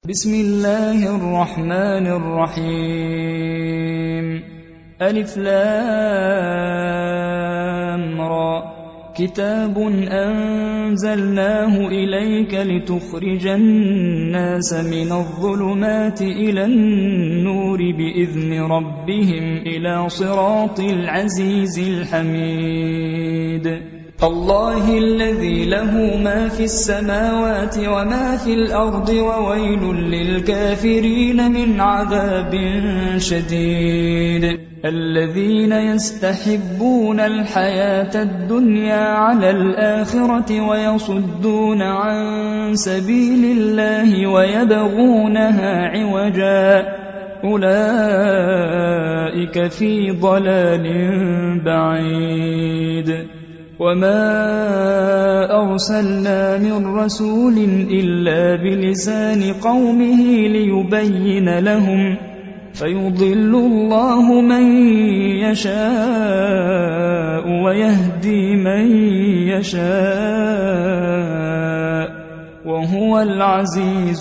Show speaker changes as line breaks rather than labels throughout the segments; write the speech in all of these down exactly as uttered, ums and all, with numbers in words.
بسم الله الرحمن الرحيم ألف لام را كتاب أنزلناه إليك لتخرج الناس من الظلمات إلى النور بإذن ربهم إلى صراط العزيز الحميد الله الذي له ما في السماوات وما في الأرض وويل للكافرين من عذاب شديد الذين يستحبون الحياة الدنيا على الآخرة ويصدون عن سبيل الله ويبغونها عوجا أولئك في ضلال بعيد وما أرسلنا من رسول إلا بلسان قومه ليبين لهم فيضل الله من يشاء ويهدي من يشاء وهو العزيز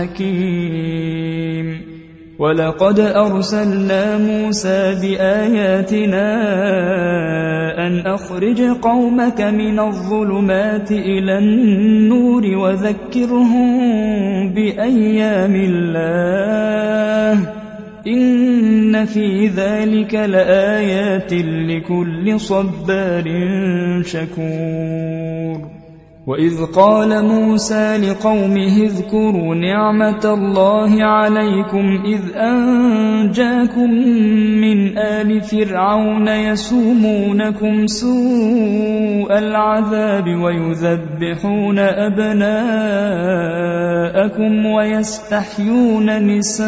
الحكيم ولقد أرسلنا موسى بآياتنا أن أخرج قومك من الظلمات إلى النور وذكرهم بأيام الله إن في ذلك لآيات لكل صبار شكور وإذ قال موسى لقومه اذكروا نعمة الله عليكم إذ أنجاكم من آل فرعون يسومونكم سوء العذاب ويذبحون أبناءكم ويستحيون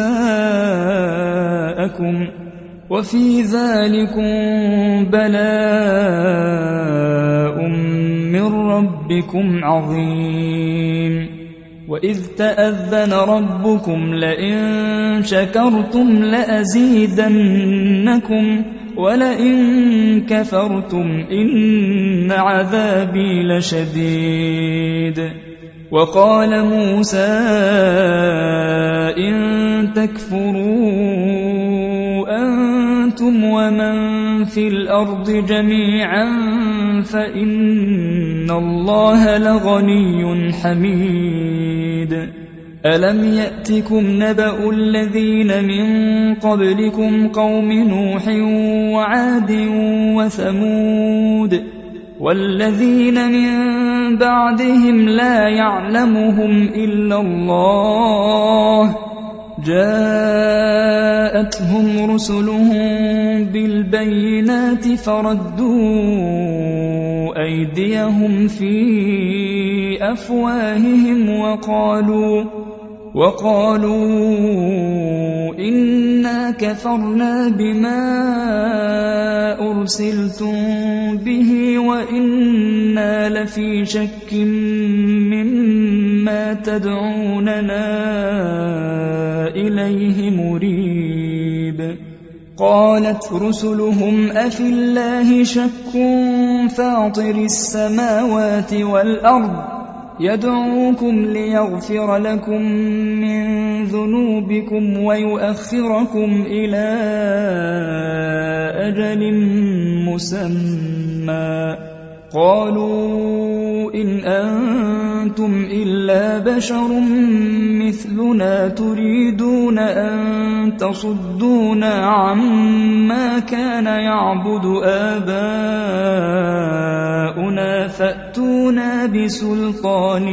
نساءكم وفي ذلكم بلاء من ربكم عظيم وإذ تأذن ربكم لئن شكرتم لأزيدنكم ولئن كفرتم إن عذابي لشديد وقال موسى إن تكفروا أنتم ومن في الأرض جميعا فإن الله لغني حميد ألم يأتكم نبأ الذين من قبلكم قوم نوح وعاد وثمود والذين من بعدهم لا يعلمهم إلا الله جاءتهم رسلهم بالبينات فردوا أيديهم في أفواههم وقالوا وقالوا إنا كفرنا بما أرسلتم به وإنا لفي شك مما تدعوننا إليه مريب قالت رسلهم أفي الله شك فاطر السماوات والأرض يدعوكم ليغفر لكم من ذنوبكم ويؤخركم إلى أجل مسمى قالوا إن أنتم إلا بشر مثلنا تريدون أن تصدونا عما كان يعبد آباؤنا فأتونا بسلطان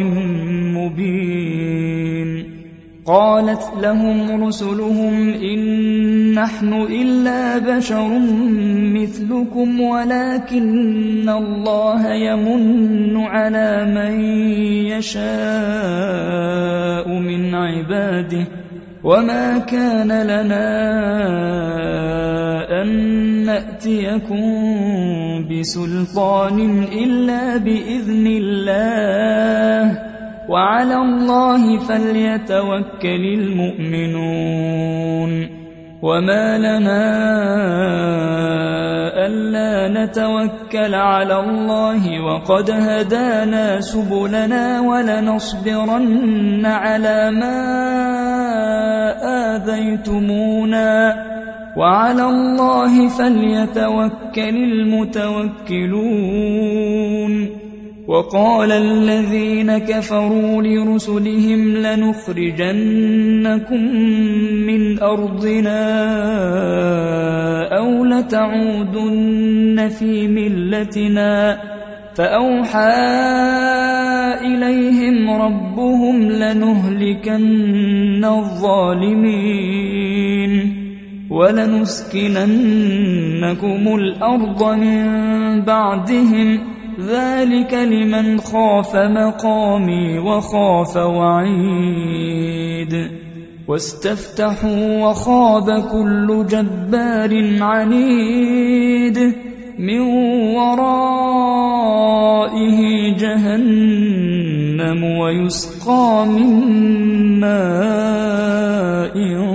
مبين قالت لهم رسلهم إن نحن إلا بشر مثلكم ولكن الله يمن على من يشاء من عباده وما كان لنا أن نأتيكم بسلطان إلا بإذن الله وعلى الله فليتوكل المؤمنون وما لنا ألا نتوكل على الله وقد هدانا سبلنا ولنصبرن على ما آذيتمونا وعلى الله فليتوكل المتوكلون. وقال الذين كفروا لرسلهم لنخرجنكم من أرضنا أو لتعودن في ملتنا فأوحى إليهم ربهم لنهلكن الظالمين ولنسكننكم الأرض من بعدهم ذلك لمن خاف مقامي وخاف وعيد. واستفتحوا وخاب كل جبار عنيد من ورائه جهنم ويسقى من ماء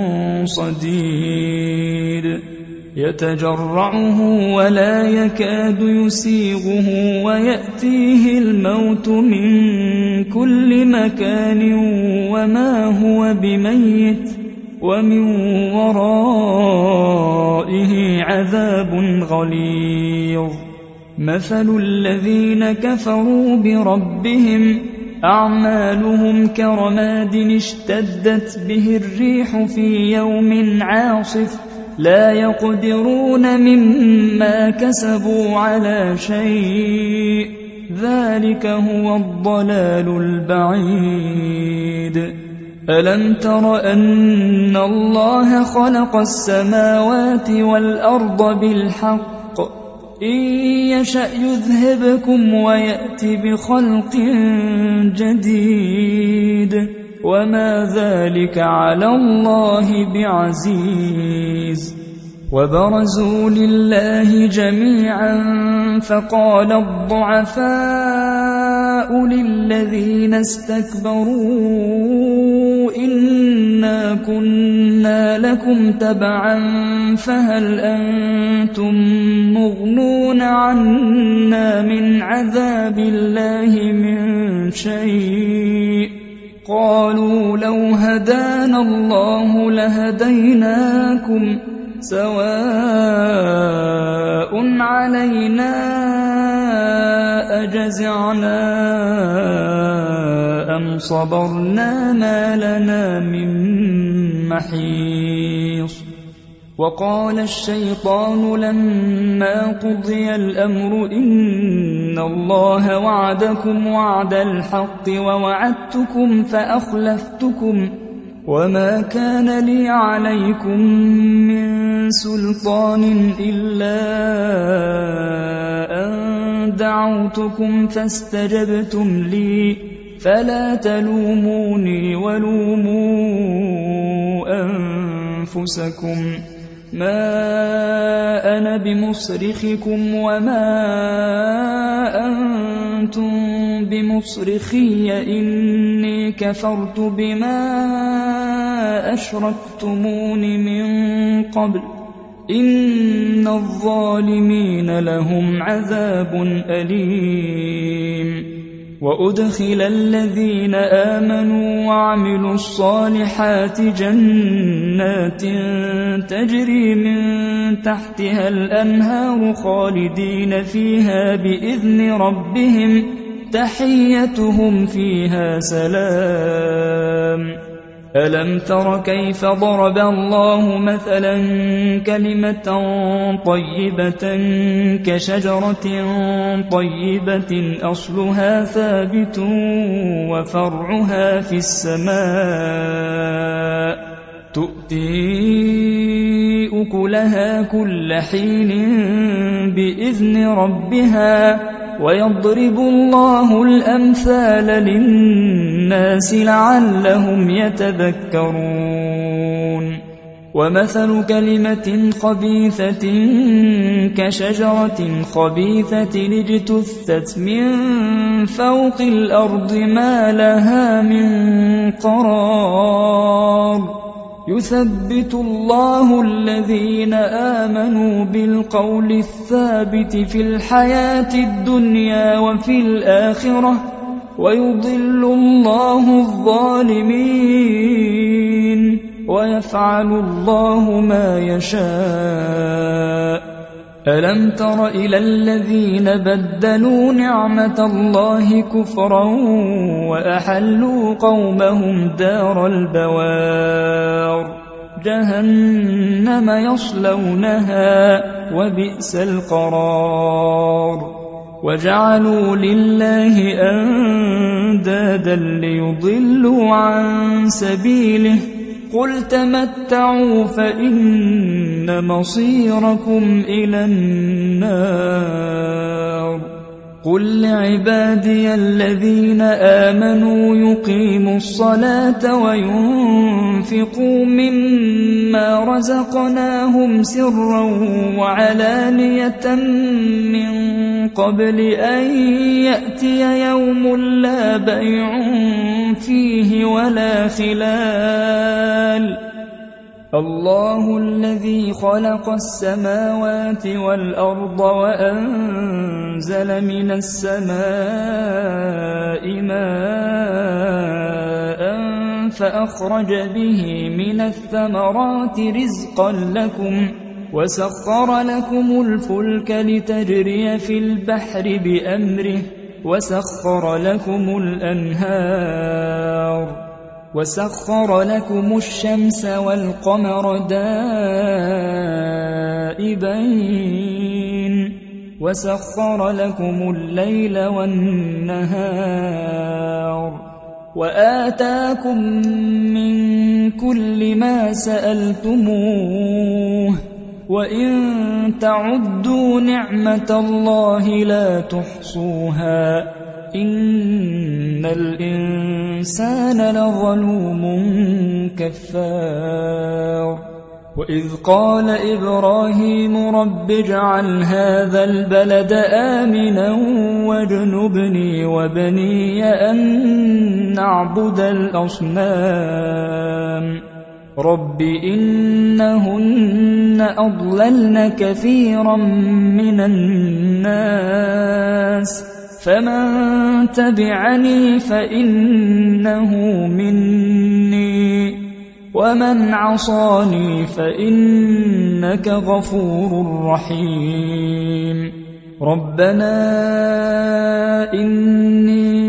صديد يتجرعه ولا يكاد يسيغه ويأتيه الموت من كل مكان وما هو بميت ومن ورائه عذاب غليظ. مثل الذين كفروا بربهم أعمالهم كرماد اشتدت به الريح في يوم عاصف لا يقدرون مما كسبوا على شيء ذلك هو الضلال البعيد. ألم تر أن الله خلق السماوات والأرض بالحق إن يشأ يذهبكم ويأت بخلق جديد وما ذلك على الله بعزيز. وبرزوا لله جميعا فقال الضعفاء للذين استكبروا إنا كنا لكم تبعا فهل أنتم مغنون عنا من عذاب الله من شيء قالوا لو هدانا الله لهديناكم سواء علينا أجزعنا أم صبرنا ما لنا من محيص. وقال الشيطان لما قضي الأمر إن الله وعدكم وعد الحق ووعدتكم فأخلفتكم وما كان لي عليكم من سلطان إلا أن دعوتكم فاستجبتم لي فلا تلوموني ولوموا أنفسكم ما أنا بمصرخكم وما أنتم بمصرخي إني كفرت بما أشركتمون من قبل إن الظالمين لهم عذاب أليم. وأدخل الذين آمنوا وعملوا الصالحات جنات تجري من تحتها الأنهار خالدين فيها بإذن ربهم تحيتهم فيها سلام. ألم تر كيف ضرب الله مثلا كلمة طيبة كشجرة طيبة أصلها ثابت وفرعها في السماء تؤتي أكلها كل حين بإذن ربها ويضرب الله الأمثال للناس لعلهم يتذكرون. ومثل كلمة خبيثة كشجرة خبيثة اجتثت من فوق الأرض ما لها من قرار يثبت الله الذين آمنوا بالقول الثابت في الحياة الدنيا وفي الآخرة ويضل الله الظالمين. ويفعل الله ما يشاء. ألم تر إلى الذين بدلوا نعمة الله كفرا وأحلوا قومهم دار البوار جهنم يصلونها وبئس القرار. وجعلوا لله أندادا ليضلوا عن سبيله قل تمتعوا فإن مصيركم إلى النار. قل لعبادي الذين آمنوا يقيموا الصلاة وينفقوا مما رزقناهم سرا وعلانية من قبل أن يأتي يوم لا بيع فيه ولا خلال. الله الذي خلق السماوات والأرض وأنزل من السماء ماء فأخرج به من الثمرات رزقا لكم وسخر لكم الفلك لتجري في البحر بأمره وسخر لكم الأنهار وسخر لكم الشمس والقمر دائبين وسخر لكم الليل والنهار وآتاكم من كل ما سألتموه وإن تعدوا نعمة الله لا تحصوها إن الإنسان لظلوم كفار. وإذ قال إبراهيم رب اجعل هذا البلد آمنا واجنبني وبني أن نعبد الأصنام رب إنهن أضللن كثيرا من الناس فمن تبعني فإنه مني ومن عصاني فإنك غفور رحيم. ربنا إني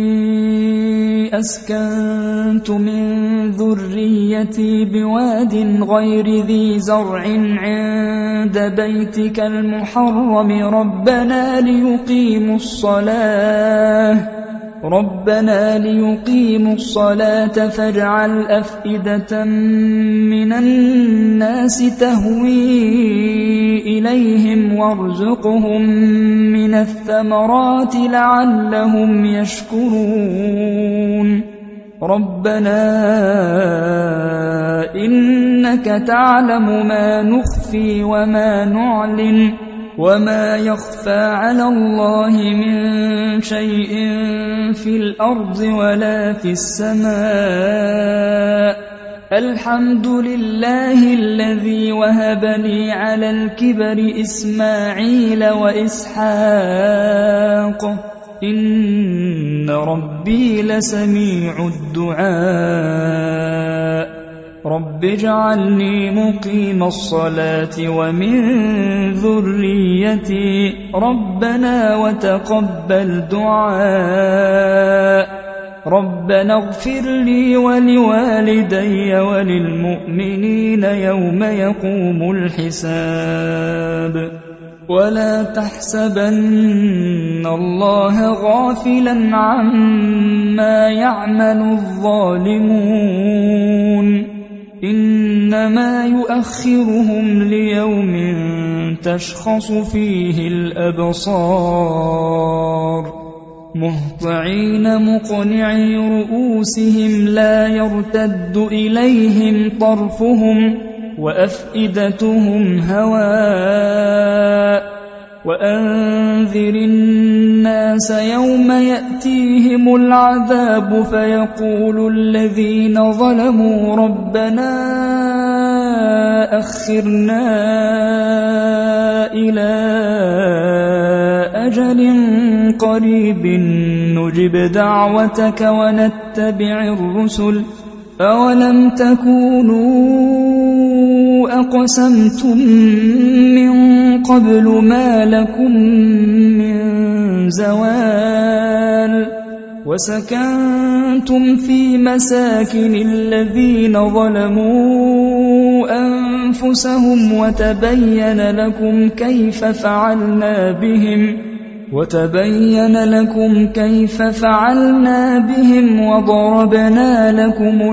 أسكنت من ذريتي بواد غير ذي زرع عند بيتك المحرم ربنا ليقيموا الصلاة ربنا ليقيموا الصلاة فاجعل أفئدة من الناس تهوي إليهم وارزقهم من الثمرات لعلهم يشكرون. ربنا إنك تعلم ما نخفي وما نعلن وما يخفى على الله من شيء في الأرض ولا في السماء. الحمد لله الذي وهب لي على الكبر إسماعيل وإسحاق إن ربي لسميع الدعاء. رب اجعلني مقيم الصلاة ومن ذريتي ربنا وتقبل دعاء. ربنا اغفر لي ولوالدي وللمؤمنين يوم يقوم الحساب. ولا تحسبن الله غافلا عما يعمل الظالمون إنما يؤخرهم ليوم تشخص فيه الأبصار مهطعين مقنعي رؤوسهم لا يرتد إليهم طرفهم وأفئدتهم هواء. وأنذر الناس يوم يأتيهم العذاب فيقول الذين ظلموا ربنا أخرنا إلى أجل قريب نجب دعوتك ونتبع الرسل أولم تكونوا أقسمتم من قبل ما لكم من زوال وسكنتم في مساكن الذين ظلموا أنفسهم وتبين لكم كيف فعلنا بهم وتبين لكم كيف فعلنا بهم وضربنا لكم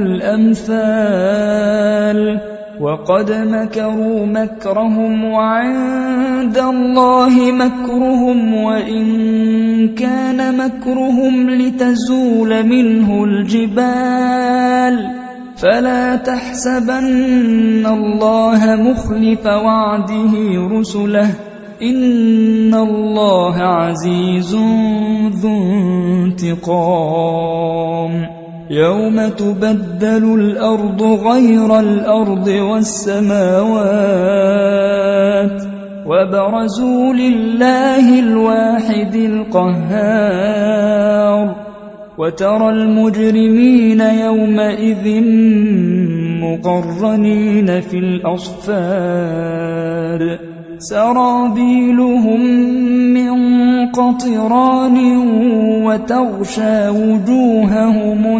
الأمثال وقد مكروا مكرهم وعند الله مكرهم وإن كان مكرهم لتزول منه الجبال فلا تحسبن الله مخلف وعده رسله إن الله عزيز ذو انتقام يوم تبدل الأرض غير الأرض والسماوات وبرزوا لله الواحد القهار وترى المجرمين يومئذ مقرنين في الأصفاد سرابيلهم من قطران وتغشى وجوههم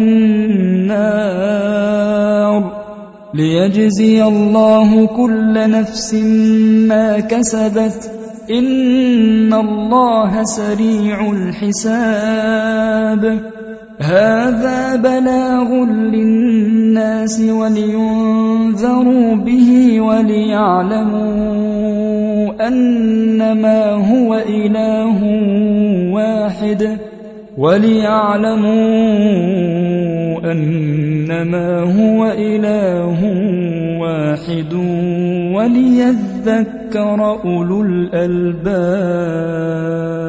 النار ليجزي الله كل نفس ما كسبت إن الله سريع الحساب هذا بلاغ للناس ولينذروا به وليعلموا أنما هو إله واحد وليعلموا أنما هو إله واحد وليذكر أولو الألباب.